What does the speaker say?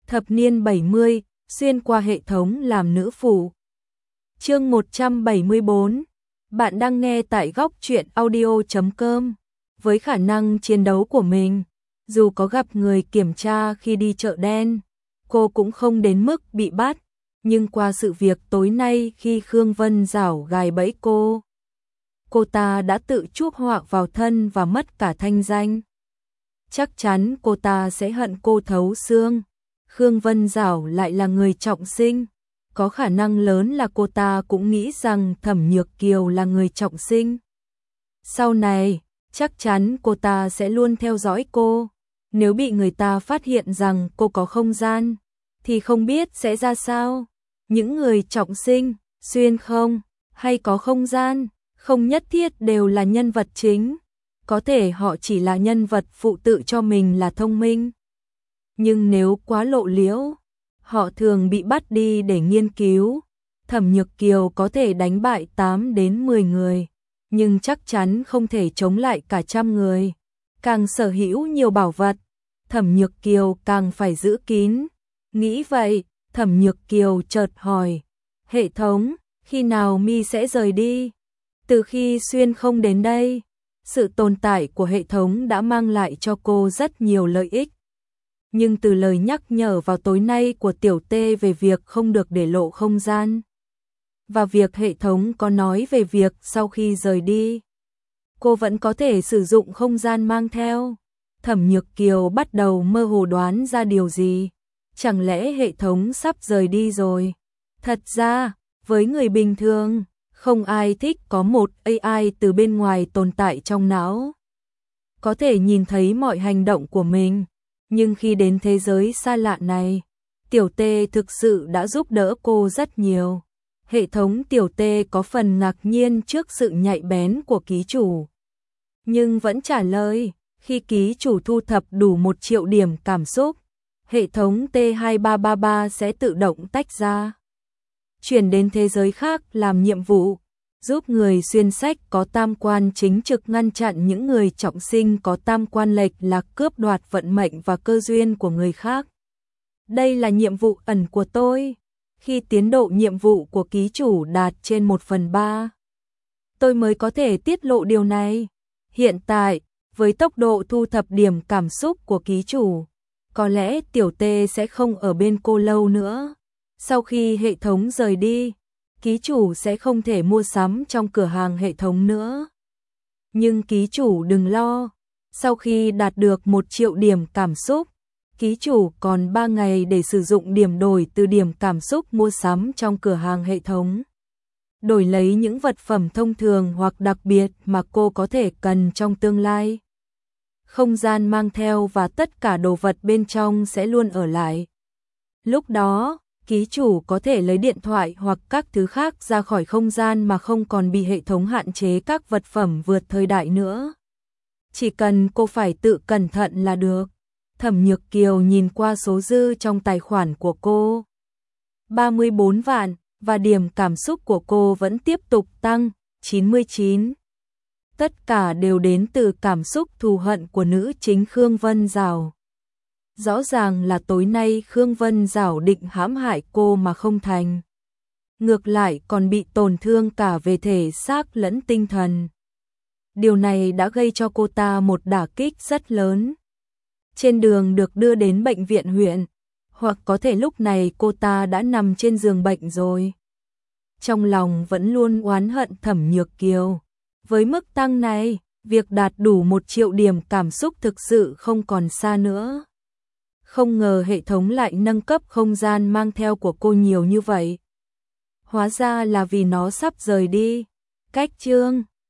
Thập niên 70, xuyên qua hệ thống làm nữ phụ. Chương 174. Bạn đang nghe tại góc truyện audio.com. Với khả năng chiến đấu của mình, dù có gặp người kiểm tra khi đi chợ đen, cô cũng không đến mức bị bắt. Nhưng qua sự việc tối nay khi Khương Vân Dảo gài bẫy cô ta đã tự chuốc họa vào thân và mất cả thanh danh. Chắc chắn cô ta sẽ hận cô thấu xương. Khương Vân Dảo lại là người trọng sinh, có khả năng lớn là cô ta cũng nghĩ rằng Thẩm Nhược Kiều là người trọng sinh. Sau này, chắc chắn cô ta sẽ luôn theo dõi cô. Nếu bị người ta phát hiện rằng cô có không gian, thì không biết sẽ ra sao. Những người trọng sinh, xuyên không, hay có không gian, không nhất thiết đều là nhân vật chính. Có thể họ chỉ là nhân vật phụ tự cho mình là thông minh. Nhưng nếu quá lộ liễu, họ thường bị bắt đi để nghiên cứu. Thẩm Nhược Kiều có thể đánh bại 8 đến 10 người, nhưng chắc chắn không thể chống lại cả trăm người. Càng sở hữu nhiều bảo vật, Thẩm Nhược Kiều càng phải giữ kín. Nghĩ vậy, Thẩm Nhược Kiều chợt hỏi, hệ thống, khi nào mi sẽ rời đi? Từ khi xuyên không đến đây, sự tồn tại của hệ thống đã mang lại cho cô rất nhiều lợi ích. Nhưng từ lời nhắc nhở vào tối nay của Tiểu Tê về việc không được để lộ không gian, và việc hệ thống có nói về việc sau khi rời đi, cô vẫn có thể sử dụng không gian mang theo. Thẩm Nhược Kiều bắt đầu mơ hồ đoán ra điều gì. Chẳng lẽ hệ thống sắp rời đi rồi? Thật ra, với người bình thường, không ai thích có một AI từ bên ngoài tồn tại trong não. Có thể nhìn thấy mọi hành động của mình. Nhưng khi đến thế giới xa lạ này, Tiểu Tê thực sự đã giúp đỡ cô rất nhiều. Hệ thống Tiểu Tê có phần ngạc nhiên trước sự nhạy bén của ký chủ, nhưng vẫn trả lời. Khi ký chủ thu thập đủ 1 triệu điểm cảm xúc, hệ thống T2333 sẽ tự động tách ra, chuyển đến thế giới khác làm nhiệm vụ, giúp người xuyên sách có tam quan chính trực ngăn chặn những người trọng sinh có tam quan lệch lạc cướp đoạt vận mệnh và cơ duyên của người khác. Đây là nhiệm vụ ẩn của tôi. Khi tiến độ nhiệm vụ của ký chủ đạt trên 1/3, tôi mới có thể tiết lộ điều này. Hiện tại, với tốc độ thu thập điểm cảm xúc của ký chủ, có lẽ Tiểu Tê sẽ không ở bên cô lâu nữa. Sau khi hệ thống rời đi, ký chủ sẽ không thể mua sắm trong cửa hàng hệ thống nữa. Nhưng ký chủ đừng lo, sau khi đạt được 1 triệu điểm cảm xúc, ký chủ còn 3 ngày để sử dụng điểm đổi từ điểm cảm xúc mua sắm trong cửa hàng hệ thống, đổi lấy những vật phẩm thông thường hoặc đặc biệt mà cô có thể cần trong tương lai. Không gian mang theo và tất cả đồ vật bên trong sẽ luôn ở lại. Lúc đó, ký chủ có thể lấy điện thoại hoặc các thứ khác ra khỏi không gian mà không còn bị hệ thống hạn chế các vật phẩm vượt thời đại nữa. Chỉ cần cô phải tự cẩn thận là được. Thẩm Nhược Kiều nhìn qua số dư trong tài khoản của cô. 34 vạn, và điểm cảm xúc của cô vẫn tiếp tục tăng, 99. Tất cả đều đến từ cảm xúc thù hận của nữ chính Khương Vân Dảo. Rõ ràng là tối nay Khương Vân Dảo định hãm hại cô mà không thành. Ngược lại còn bị tổn thương cả về thể xác lẫn tinh thần. Điều này đã gây cho cô ta một đả kích rất lớn. Trên đường được đưa đến bệnh viện huyện, hoặc có thể lúc này cô ta đã nằm trên giường bệnh rồi. Trong lòng vẫn luôn oán hận Thẩm Nhược Kiều. Với mức tăng này, việc đạt đủ 1 triệu điểm cảm xúc thực sự không còn xa nữa. Không ngờ hệ thống lại nâng cấp không gian mang theo của cô nhiều như vậy. Hóa ra là vì nó sắp rời đi. Cách chương